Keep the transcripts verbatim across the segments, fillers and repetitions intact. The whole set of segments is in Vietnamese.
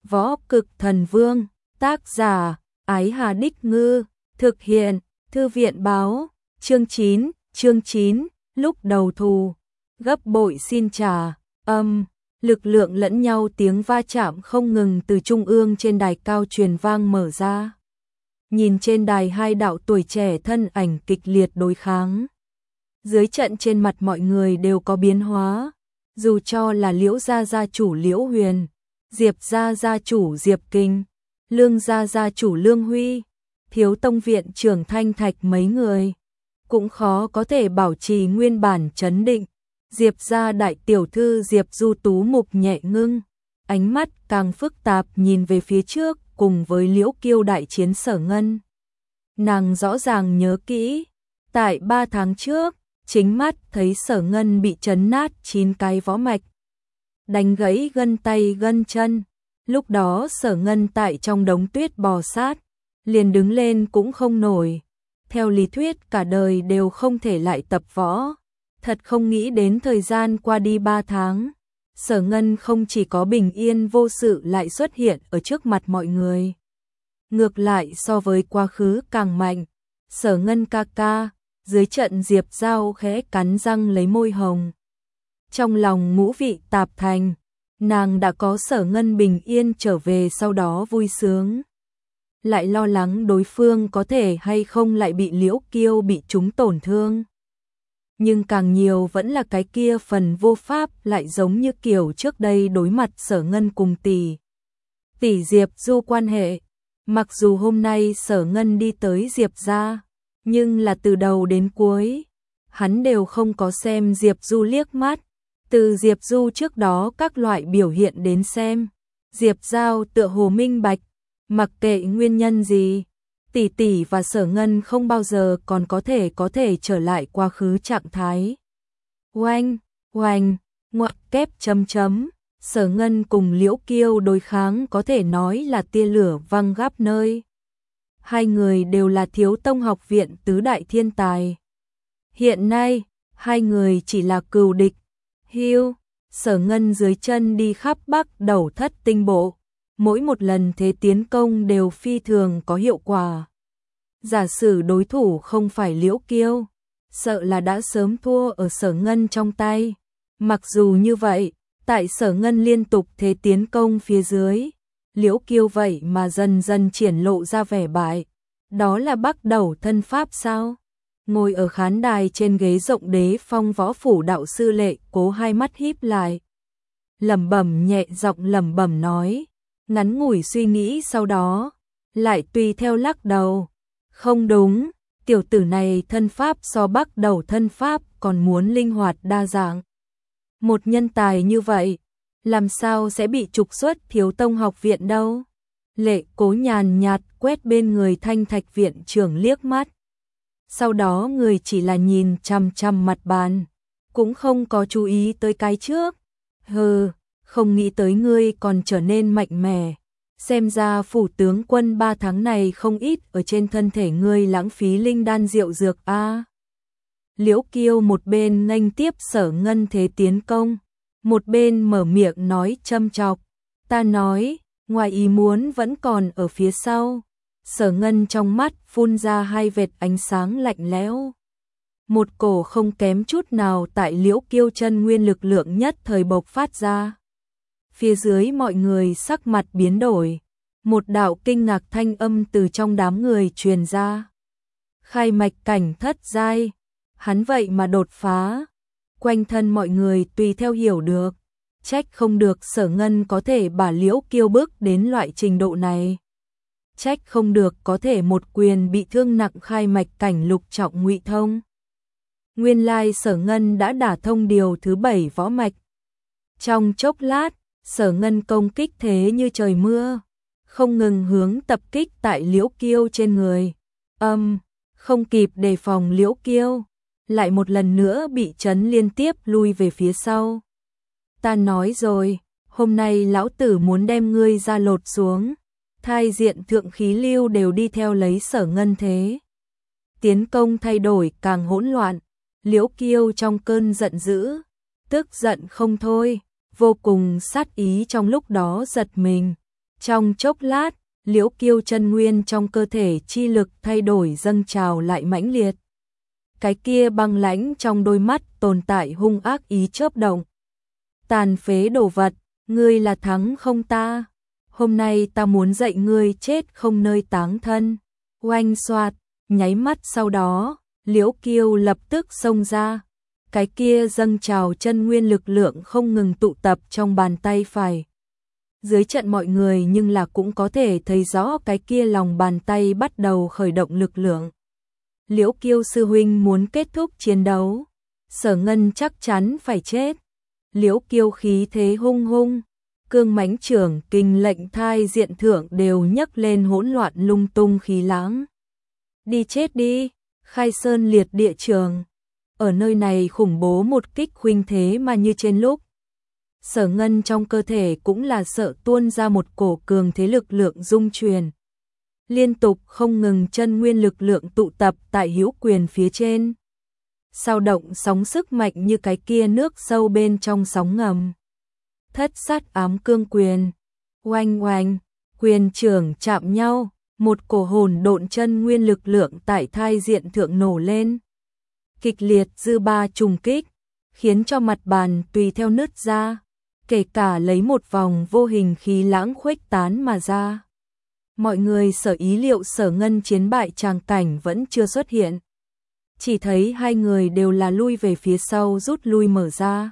Võ Cực Thần Vương, tác giả, Ái Hà Đích Ngư, thực hiện, Thư viện báo, chương chín, chương chín, lúc đầu thù, gấp bội xin trả, âm, lực lượng lẫn nhau tiếng va chạm không ngừng từ trung ương trên đài cao truyền vang mở ra. Nhìn trên đài hai đạo tuổi trẻ thân ảnh kịch liệt đối kháng. Dưới trận trên mặt mọi người đều có biến hóa, dù cho là Liễu gia gia chủ Liễu Huyền, Diệp gia gia chủ Diệp Kinh, Lương gia gia chủ Lương Huy, Thiếu tông viện trưởng Thanh Thạch mấy người, cũng khó có thể bảo trì nguyên bản trấn định. Diệp gia đại tiểu thư Diệp Du tú mục nhẹ ngưng, ánh mắt càng phức tạp nhìn về phía trước cùng với Liễu Kiêu đại chiến Sở Ngân. Nàng rõ ràng nhớ kỹ, tại ba tháng trước, chính mắt thấy Sở Ngân bị chấn nát chín cái võ mạch, đánh gãy gân tay gân chân. Lúc đó Sở Ngân tại trong đống tuyết bò sát, liền đứng lên cũng không nổi. Theo lý thuyết cả đời đều không thể lại tập võ. Thật không nghĩ đến thời gian qua đi ba tháng, Sở Ngân không chỉ có bình yên vô sự lại xuất hiện ở trước mặt mọi người. Ngược lại so với quá khứ càng mạnh. Sở Ngân ca ca, dưới trận Diệp Giao khẽ cắn răng lấy môi hồng. Trong lòng ngũ vị tạp thành, nàng đã có Sở Ngân bình yên trở về sau đó vui sướng. Lại lo lắng đối phương có thể hay không lại bị Liễu Kiêu bị trúng tổn thương. Nhưng càng nhiều vẫn là cái kia phần vô pháp lại giống như kiểu trước đây đối mặt Sở Ngân cùng tỷ. Tỷ Diệp Du quan hệ, mặc dù hôm nay Sở Ngân đi tới Diệp gia, nhưng là từ đầu đến cuối, hắn đều không có xem Diệp Du liếc mắt. Từ Diệp Du trước đó các loại biểu hiện đến xem, Diệp Giao tựa hồ minh bạch, mặc kệ nguyên nhân gì, tỷ tỷ và Sở Ngân không bao giờ còn có thể có thể trở lại quá khứ trạng thái. Oanh, oanh, ngoặc kép chấm chấm, Sở Ngân cùng Liễu Kiêu đối kháng có thể nói là tia lửa văng gáp nơi. Hai người đều là Thiếu tông học viện tứ đại thiên tài. Hiện nay, hai người chỉ là cừu địch. Hiu, Sở Ngân dưới chân đi khắp Bắc Đầu Thất tinh bộ. Mỗi một lần thế tiến công đều phi thường có hiệu quả. Giả sử đối thủ không phải Liễu Kiêu, sợ là đã sớm thua ở Sở Ngân trong tay. Mặc dù như vậy, tại Sở Ngân liên tục thế tiến công phía dưới, Liễu Kiêu vậy mà dần dần triển lộ ra vẻ bại. Đó là Bắc Đầu thân pháp sao? Ngồi ở khán đài trên ghế rộng Đế Phong võ phủ đạo sư Lệ Cố hai mắt híp lại, lẩm bẩm nhẹ giọng lẩm bẩm nói. Ngắn ngủi suy nghĩ sau đó, lại tùy theo lắc đầu. Không đúng, tiểu tử này thân pháp so Bắc Đầu thân pháp còn muốn linh hoạt đa dạng. Một nhân tài như vậy, làm sao sẽ bị trục xuất Thiếu tông học viện đâu? Lệ Cố nhàn nhạt quét bên người Thanh Thạch viện trưởng liếc mắt. Sau đó người chỉ là nhìn chằm chằm mặt bàn, cũng không có chú ý tới cái trước. Hừ, không nghĩ tới ngươi còn trở nên mạnh mẽ. Xem ra phủ tướng quân ba tháng này không ít ở trên thân thể ngươi lãng phí linh đan rượu dược a. À. Liễu Kiêu một bên nghênh tiếp Sở Ngân thế tiến công, một bên mở miệng nói châm chọc. Ta nói, ngoài ý muốn vẫn còn ở phía sau. Sở Ngân trong mắt phun ra hai vệt ánh sáng lạnh lẽo. Một cổ không kém chút nào tại Liễu Kiêu chân nguyên lực lượng nhất thời bộc phát ra. Phía dưới mọi người sắc mặt biến đổi, một đạo kinh ngạc thanh âm từ trong đám người truyền ra. Khai mạch cảnh thất giai, hắn vậy mà đột phá. Quanh thân mọi người tùy theo hiểu được, trách không được Sở Ngân có thể bả Liễu Kiêu bước đến loại trình độ này. Trách không được có thể một quyền bị thương nặng khai mạch cảnh lục trọng ngụy thông. Nguyên lai Sở Ngân đã đả thông điều thứ bảy võ mạch. Trong chốc lát, Sở Ngân công kích thế như trời mưa, không ngừng hướng tập kích tại Liễu Kiêu trên người. Âm, um, không kịp đề phòng Liễu Kiêu, lại một lần nữa bị chấn liên tiếp lui về phía sau. Ta nói rồi, hôm nay lão tử muốn đem ngươi ra lột xuống. Thai diện thượng khí lưu đều đi theo lấy Sở Ngân thế. Tiến công thay đổi càng hỗn loạn, Liễu Kiêu trong cơn giận dữ, tức giận không thôi, vô cùng sát ý trong lúc đó giật mình. Trong chốc lát, Liễu Kiêu chân nguyên trong cơ thể chi lực thay đổi dâng trào lại mãnh liệt. Cái kia băng lãnh trong đôi mắt tồn tại hung ác ý chớp động. Tàn phế đồ vật, ngươi là thắng không ta? Hôm nay ta muốn dạy ngươi chết không nơi táng thân. Oanh xoạt, nháy mắt sau đó, Liễu Kiêu lập tức xông ra. Cái kia dâng trào chân nguyên lực lượng không ngừng tụ tập trong bàn tay phải. Dưới trận mọi người nhưng là cũng có thể thấy rõ cái kia lòng bàn tay bắt đầu khởi động lực lượng. Liễu Kiêu sư huynh muốn kết thúc chiến đấu. Sở Ngân chắc chắn phải chết. Liễu Kiêu khí thế hung hung. Cương mãnh trưởng kinh lệnh thai diện thượng đều nhấc lên hỗn loạn lung tung khí lãng. Đi chết đi, khai sơn liệt địa trường. Ở nơi này khủng bố một kích khuynh thế mà như trên lúc. Sở Ngân trong cơ thể cũng là sợ tuôn ra một cổ cường thế lực lượng dung truyền. Liên tục không ngừng chân nguyên lực lượng tụ tập tại hữu quyền phía trên. Sao động sóng sức mạnh như cái kia nước sâu bên trong sóng ngầm. Thất sát ám cương quyền. Oanh oanh, quyền trưởng chạm nhau, một cổ hồn độn chân nguyên lực lượng tại thai diện thượng nổ lên. Kịch liệt dư ba trùng kích, khiến cho mặt bàn tùy theo nứt ra, kể cả lấy một vòng vô hình khí lãng khuếch tán mà ra. Mọi người sở ý liệu Sở Ngân chiến bại tràng cảnh vẫn chưa xuất hiện. Chỉ thấy hai người đều là lui về phía sau rút lui mở ra.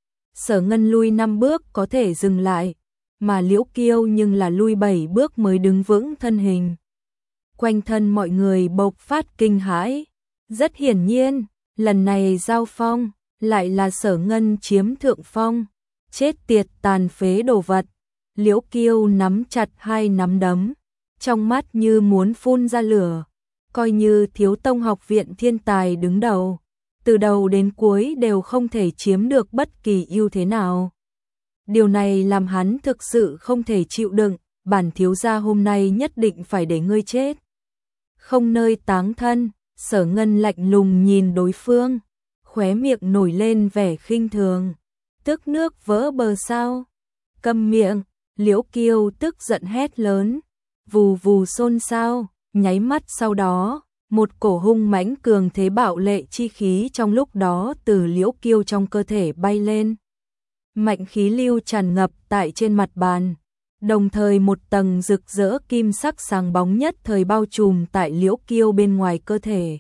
Sở Ngân lui năm bước có thể dừng lại, mà Liễu Kiêu nhưng là lui bảy bước mới đứng vững thân hình. Quanh thân mọi người bộc phát kinh hãi. Rất hiển nhiên, lần này giao phong, lại là Sở Ngân chiếm thượng phong. Chết tiệt tàn phế đồ vật. Liễu Kiêu nắm chặt hai nắm đấm, trong mắt như muốn phun ra lửa. Coi như Thiếu Tông học viện thiên tài đứng đầu, từ đầu đến cuối đều không thể chiếm được bất kỳ ưu thế nào. Điều này làm hắn thực sự không thể chịu đựng, bản thiếu gia hôm nay nhất định phải để ngươi chết. Không nơi táng thân, Sở Ngân lạnh lùng nhìn đối phương, khóe miệng nổi lên vẻ khinh thường. Tức nước vỡ bờ sao? Câm miệng, Liễu Kiêu tức giận hét lớn, vù vù xôn xao, nháy mắt sau đó, một cổ hung mãnh cường thế bạo lệ chi khí trong lúc đó từ Liễu Kiêu trong cơ thể bay lên. Mạnh khí lưu tràn ngập tại trên mặt bàn, đồng thời một tầng rực rỡ kim sắc sáng bóng nhất thời bao trùm tại Liễu Kiêu bên ngoài cơ thể.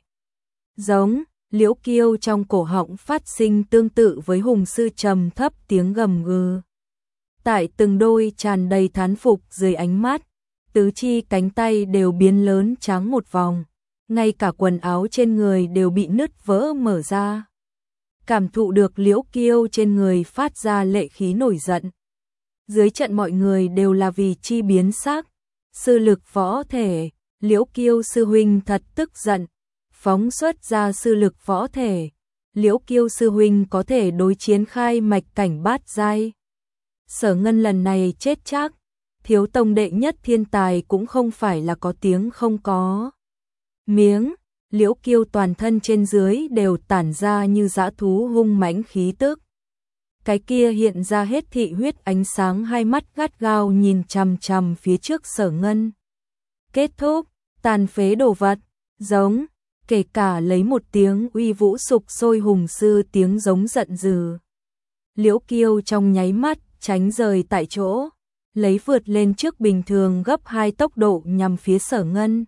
Giống, Liễu Kiêu trong cổ họng phát sinh tương tự với hùng sư trầm thấp tiếng gầm gừ. Tại từng đôi tràn đầy thán phục dưới ánh mắt, tứ chi cánh tay đều biến lớn trắng một vòng, ngay cả quần áo trên người đều bị nứt vỡ mở ra. Cảm thụ được Liễu Kiêu trên người phát ra lệ khí nổi giận. Dưới trận mọi người đều là vì chi biến sắc, sư lực võ thể, Liễu Kiêu sư huynh thật tức giận, phóng xuất ra sư lực võ thể. Liễu Kiêu sư huynh có thể đối chiến khai mạch cảnh bát giai. Sở Ngân lần này chết chắc, Thiếu Tông đệ nhất thiên tài cũng không phải là có tiếng không có miếng. Liễu Kiêu toàn thân trên dưới đều tản ra như dã thú hung mãnh khí tức. Cái kia hiện ra hết thị huyết ánh sáng, hai mắt gắt gao nhìn chằm chằm phía trước Sở Ngân. Kết thúc, tàn phế đồ vật, giống, kể cả lấy một tiếng uy vũ sục sôi hùng sư tiếng giống giận dữ. Liễu Kiêu trong nháy mắt tránh rời tại chỗ, lấy vượt lên trước bình thường gấp hai tốc độ nhằm phía Sở Ngân.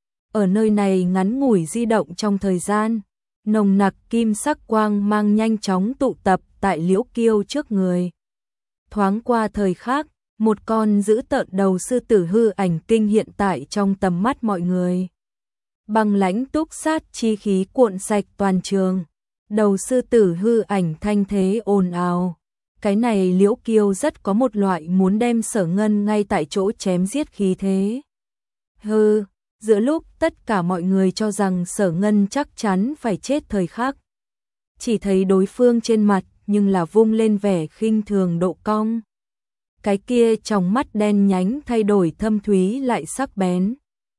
Ở nơi này ngắn ngủi di động trong thời gian, nồng nặc kim sắc quang mang nhanh chóng tụ tập tại Liễu Kiêu trước người. Thoáng qua thời khắc, một con dữ tợn đầu sư tử hư ảnh kinh hiện tại trong tầm mắt mọi người. Băng lãnh túc sát chi khí cuộn sạch toàn trường, đầu sư tử hư ảnh thanh thế ồn ào. Cái này Liễu Kiêu rất có một loại muốn đem Sở Ngân ngay tại chỗ chém giết khí thế. Hừ, giữa lúc tất cả mọi người cho rằng Sở Ngân chắc chắn phải chết thời khắc, chỉ thấy đối phương trên mặt nhưng là vung lên vẻ khinh thường độ cong. Cái kia trong mắt đen nhánh thay đổi thâm thúy lại sắc bén.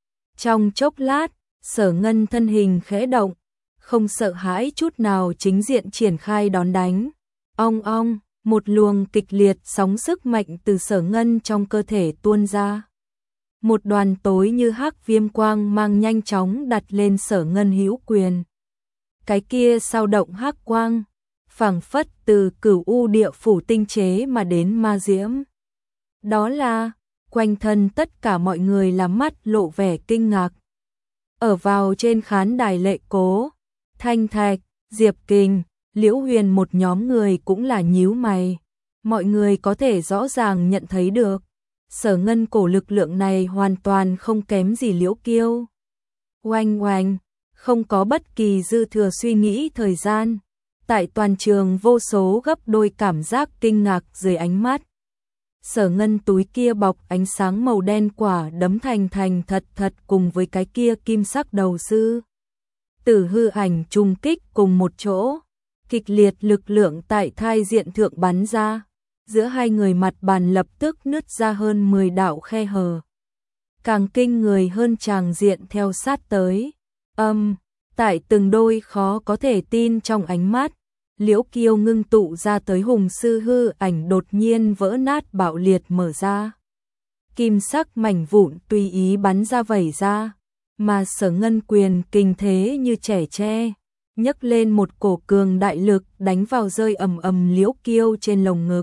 Trong chốc lát, Sở Ngân thân hình khẽ động, không sợ hãi chút nào chính diện triển khai đón đánh. Ong ong, một luồng kịch liệt sóng sức mạnh từ Sở Ngân trong cơ thể tuôn ra. Một đoàn tối như hắc viêm quang mang nhanh chóng đặt lên Sở Ngân hữu quyền. Cái kia sao động hắc quang, phảng phất từ Cửu U địa phủ tinh chế mà đến ma diễm. Đó là, quanh thân tất cả mọi người là mắt lộ vẻ kinh ngạc. Ở vào trên khán đài Lệ Cố, Thanh Thạch, Diệp Kình, Liễu Huyền một nhóm người cũng là nhíu mày. Mọi người có thể rõ ràng nhận thấy được, Sở Ngân cổ lực lượng này hoàn toàn không kém gì Liễu Kiêu. Oanh oanh, không có bất kỳ dư thừa suy nghĩ thời gian. Tại toàn trường vô số gấp đôi cảm giác kinh ngạc dưới ánh mắt. Sở Ngân túi kia bọc ánh sáng màu đen quả đấm thành thành thật thật cùng với cái kia kim sắc đầu sư tử hư ảnh trùng kích cùng một chỗ. Kịch liệt lực lượng tại thai diện thượng bắn ra. Giữa hai người mặt bàn lập tức nứt ra hơn mười đạo khe hở. Càng kinh người hơn tràng diện theo sát tới. Âm, um, tại từng đôi khó có thể tin trong ánh mắt. Liễu Kiêu ngưng tụ ra tới hùng sư hư ảnh đột nhiên vỡ nát bạo liệt mở ra. Kim sắc mảnh vụn tùy ý bắn ra vẩy ra, mà Sở Ngân quyền kinh thế như trẻ tre, nhấc lên một cổ cường đại lực đánh vào rơi ầm ầm Liễu Kiêu trên lồng ngực.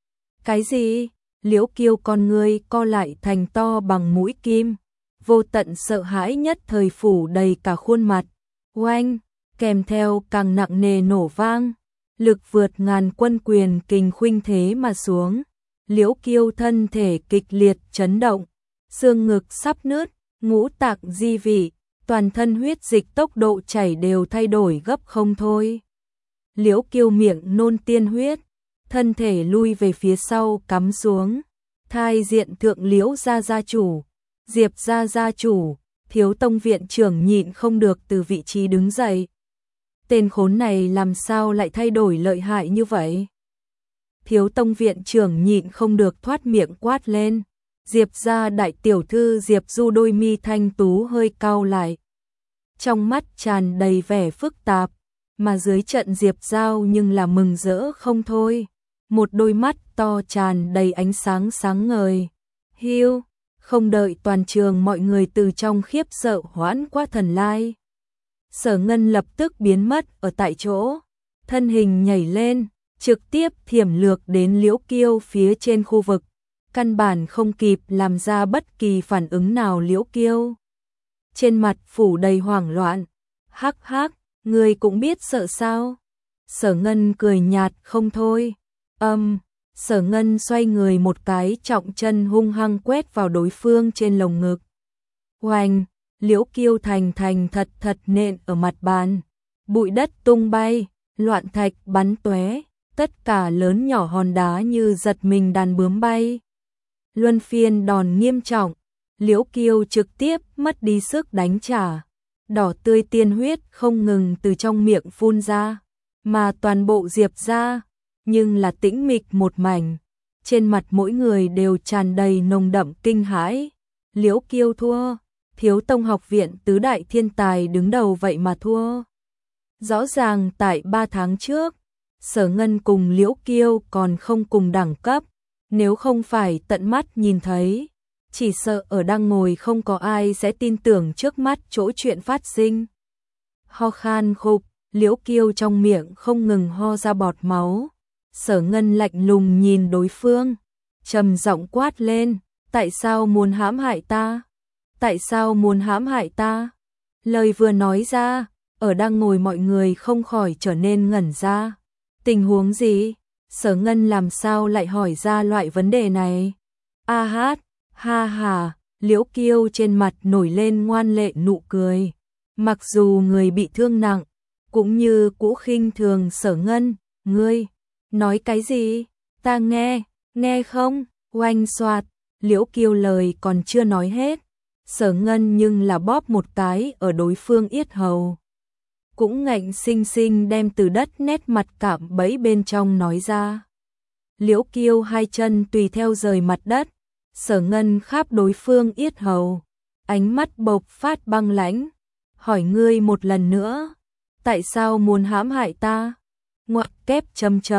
Cái gì? Liễu Kiêu con ngươi co lại thành to bằng mũi kim, vô tận sợ hãi nhất thời phủ đầy cả khuôn mặt. Oanh, kèm theo càng nặng nề nổ vang. Lực vượt ngàn quân quyền kình khuynh thế mà xuống. Liễu Kiêu thân thể kịch liệt chấn động, xương ngực sắp nứt, ngũ tạng di vị, toàn thân huyết dịch tốc độ chảy đều thay đổi gấp không thôi. Liễu Kiêu miệng nôn tiên huyết, thân thể lui về phía sau cắm xuống. Thai diện thượng Liễu gia gia chủ, Diệp gia gia chủ, Thiếu tông viện trưởng nhịn không được từ vị trí đứng dậy. Tên khốn này làm sao lại thay đổi lợi hại như vậy? Thiếu tông viện trưởng nhịn không được thoát miệng quát lên. Diệp gia đại tiểu thư Diệp Du đôi mi thanh tú hơi cau lại. Trong mắt tràn đầy vẻ phức tạp, mà dưới trận Diệp Giao nhưng là mừng rỡ không thôi. Một đôi mắt to tràn đầy ánh sáng sáng ngời. Hiu, không đợi toàn trường mọi người từ trong khiếp sợ hoãn qua thần lai. Sở Ngân lập tức biến mất ở tại chỗ, thân hình nhảy lên, trực tiếp thiểm lược đến Liễu Kiêu phía trên khu vực, căn bản không kịp làm ra bất kỳ phản ứng nào. Liễu Kiêu trên mặt phủ đầy hoảng loạn. Hắc hắc, ngươi cũng biết sợ sao? Sở Ngân cười nhạt không thôi. Âm, um, Sở Ngân xoay người một cái trọng chân hung hăng quét vào đối phương trên lồng ngực. Oanh! Liễu Kiêu thành thành thật thật nện ở mặt bàn, bụi đất tung bay, loạn thạch bắn tóe, tất cả lớn nhỏ hòn đá như giật mình đàn bướm bay. Luân phiên đòn nghiêm trọng, Liễu Kiêu trực tiếp mất đi sức đánh trả, đỏ tươi tiên huyết không ngừng từ trong miệng phun ra, mà toàn bộ Diệp gia nhưng là tĩnh mịch một mảnh, trên mặt mỗi người đều tràn đầy nồng đậm kinh hãi. Liễu Kiêu thua. Thiếu tông học viện tứ đại thiên tài đứng đầu vậy mà thua. Rõ ràng tại ba tháng trước, Sở Ngân cùng Liễu Kiêu còn không cùng đẳng cấp, nếu không phải tận mắt nhìn thấy, chỉ sợ ở đang ngồi không có ai sẽ tin tưởng trước mắt chỗ chuyện phát sinh. Ho khan khục, Liễu Kiêu trong miệng không ngừng ho ra bọt máu. Sở Ngân lạnh lùng nhìn đối phương, trầm giọng quát lên, tại sao muốn hãm hại ta? Tại sao muốn hãm hại ta? Lời vừa nói ra, ở đang ngồi mọi người không khỏi trở nên ngẩn ra. Tình huống gì? Sở Ngân làm sao lại hỏi ra loại vấn đề này? A hát, ha ha, Liễu Kiêu trên mặt nổi lên ngoan lệ nụ cười. Mặc dù người bị thương nặng, cũng như cũ khinh thường Sở Ngân, ngươi, nói cái gì? Ta nghe, nghe không? Oanh xoạt, Liễu Kiêu lời còn chưa nói hết. Sở Ngân nhưng là bóp một cái ở đối phương yết hầu. Cũng ngạnh sinh sinh đem từ đất nét mặt cạm bẫy bên trong nói ra. Liễu Kiêu hai chân tùy theo rời mặt đất. Sở Ngân kháp đối phương yết hầu. Ánh mắt bộc phát băng lãnh. Hỏi ngươi một lần nữa. Tại sao muốn hãm hại ta? Ngoặc kép chấm chấm.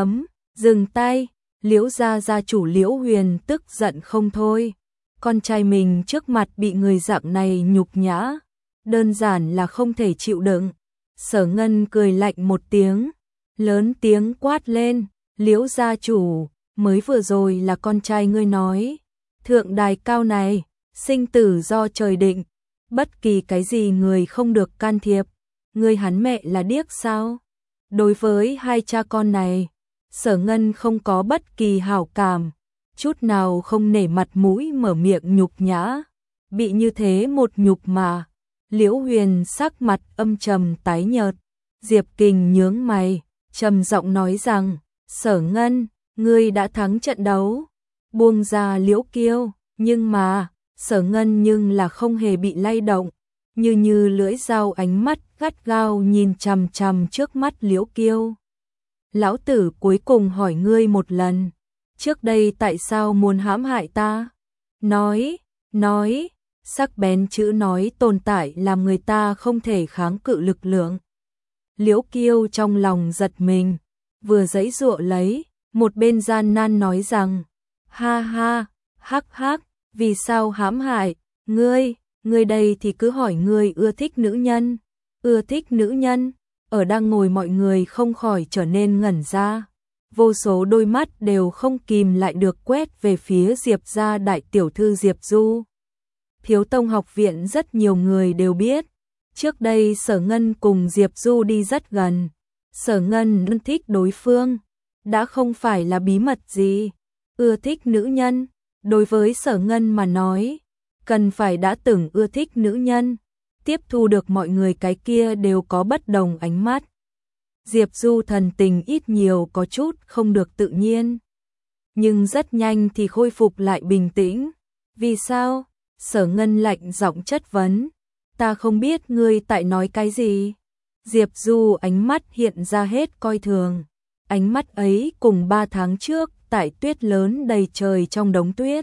Dừng tay, Liễu gia gia chủ Liễu Huyền tức giận không thôi. Con trai mình trước mặt bị người dạng này nhục nhã, đơn giản là không thể chịu đựng. Sở Ngân cười lạnh một tiếng, lớn tiếng quát lên, Liễu gia chủ, mới vừa rồi là con trai ngươi nói, thượng đài cao này, sinh tử do trời định, bất kỳ cái gì người không được can thiệp, ngươi hắn mẹ là điếc sao? Đối với hai cha con này, Sở Ngân không có bất kỳ hảo cảm, chút nào không nể mặt mũi mở miệng nhục nhã, bị như thế một nhục mà. Liễu Huyền sắc mặt âm trầm tái nhợt, Diệp Kình nhướng mày, trầm giọng nói rằng, Sở Ngân, ngươi đã thắng trận đấu, buông ra Liễu Kiêu, nhưng mà, Sở Ngân nhưng là không hề bị lay động, như như lưỡi dao ánh mắt gắt gao nhìn chằm chằm trước mắt Liễu Kiêu. Lão tử cuối cùng hỏi ngươi một lần, trước đây tại sao muốn hãm hại ta? Nói, nói, sắc bén chữ nói tồn tại làm người ta không thể kháng cự lực lượng. Liễu Kiêu trong lòng giật mình, vừa giãy giụa lấy, một bên gian nan nói rằng, ha ha, hắc hắc, vì sao hãm hại, ngươi, ngươi đây thì cứ hỏi ngươi ưa thích nữ nhân, ưa thích nữ nhân, ở đang ngồi mọi người không khỏi trở nên ngẩn ra. Vô số đôi mắt đều không kìm lại được quét về phía Diệp gia đại tiểu thư Diệp Du. Thiếu Tông học viện rất nhiều người đều biết, trước đây Sở Ngân cùng Diệp Du đi rất gần, Sở Ngân thích đối phương, đã không phải là bí mật gì, ưa thích nữ nhân, đối với Sở Ngân mà nói, cần phải đã từng ưa thích nữ nhân, tiếp thu được mọi người cái kia đều có bất đồng ánh mắt. Diệp Du thần tình ít nhiều có chút không được tự nhiên, nhưng rất nhanh thì khôi phục lại bình tĩnh. Vì sao? Sở Ngân lạnh giọng chất vấn, ta không biết ngươi tại nói cái gì. Diệp Du ánh mắt hiện ra hết coi thường, ánh mắt ấy cùng ba tháng trước tại tuyết lớn đầy trời trong đống tuyết.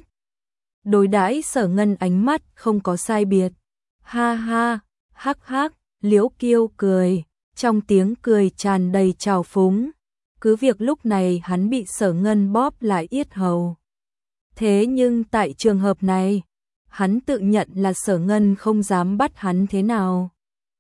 Đối đãi Sở Ngân ánh mắt không có sai biệt. Ha ha, hắc hắc, Liễu Kiêu cười, trong tiếng cười tràn đầy trào phúng. Cứ việc lúc này hắn bị Sở Ngân bóp lại yết hầu. Thế nhưng tại trường hợp này, hắn tự nhận là Sở Ngân không dám bắt hắn thế nào.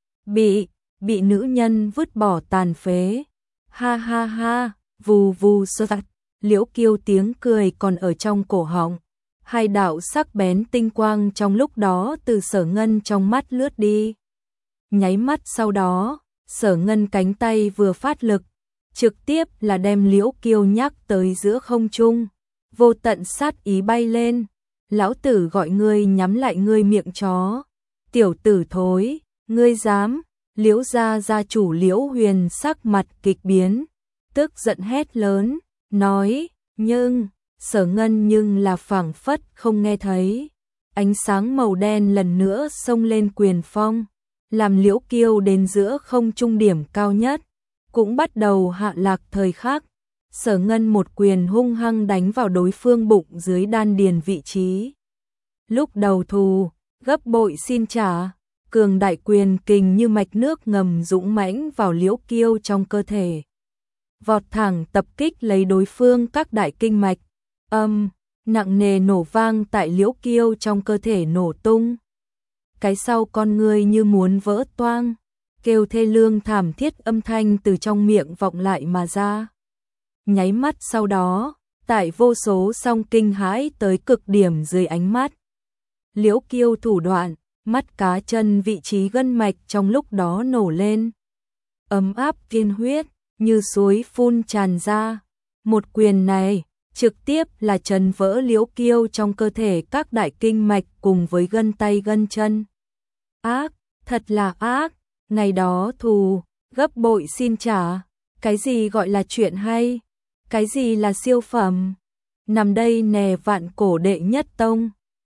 Bị, bị nữ nhân vứt bỏ tàn phế. Ha ha ha, vù vù sơ tạch, Liễu Kiêu tiếng cười còn ở trong cổ họng. Hai đạo sắc bén tinh quang trong lúc đó từ Sở Ngân trong mắt lướt đi. Nháy mắt sau đó, Sở Ngân cánh tay vừa phát lực, trực tiếp là đem Liễu Kiêu nhắc tới giữa không trung, vô tận sát ý bay lên. Lão tử gọi ngươi nhắm lại ngươi miệng chó. Tiểu tử thối, ngươi dám? Liễu gia gia chủ Liễu Huyền sắc mặt kịch biến, tức giận hét lớn, nói, nhưng, Sở Ngân nhưng là phảng phất không nghe thấy. Ánh sáng màu đen lần nữa xông lên quyền phong, làm Liễu Kiêu đến giữa không trung điểm cao nhất, cũng bắt đầu hạ lạc thời khắc. Sở Ngân một quyền hung hăng đánh vào đối phương bụng dưới đan điền vị trí. Lúc đầu thù, gấp bội xin trả, cường đại quyền kình như mạch nước ngầm dũng mãnh vào Liễu Kiêu trong cơ thể. Vọt thẳng tập kích lấy đối phương các đại kinh mạch, âm, nặng nề nổ vang tại Liễu Kiêu trong cơ thể nổ tung. Cái sau con người như muốn vỡ toang, kêu thê lương thảm thiết âm thanh từ trong miệng vọng lại mà ra. Nháy mắt sau đó, tại vô số song kinh hãi tới cực điểm dưới ánh mắt, Liễu Kiêu thủ đoạn, mắt cá chân vị trí gân mạch trong lúc đó nổ lên. Ấm áp kiên huyết, như suối phun tràn ra. Một quyền này, trực tiếp là trấn vỡ Liễu Kiêu trong cơ thể các đại kinh mạch cùng với gân tay gân chân. Ác, thật là ác, ngày đó thù, gấp bội xin trả. Cái gì gọi là chuyện hay? Cái gì là siêu phẩm? Nằm đây nè vạn cổ đệ nhất tông,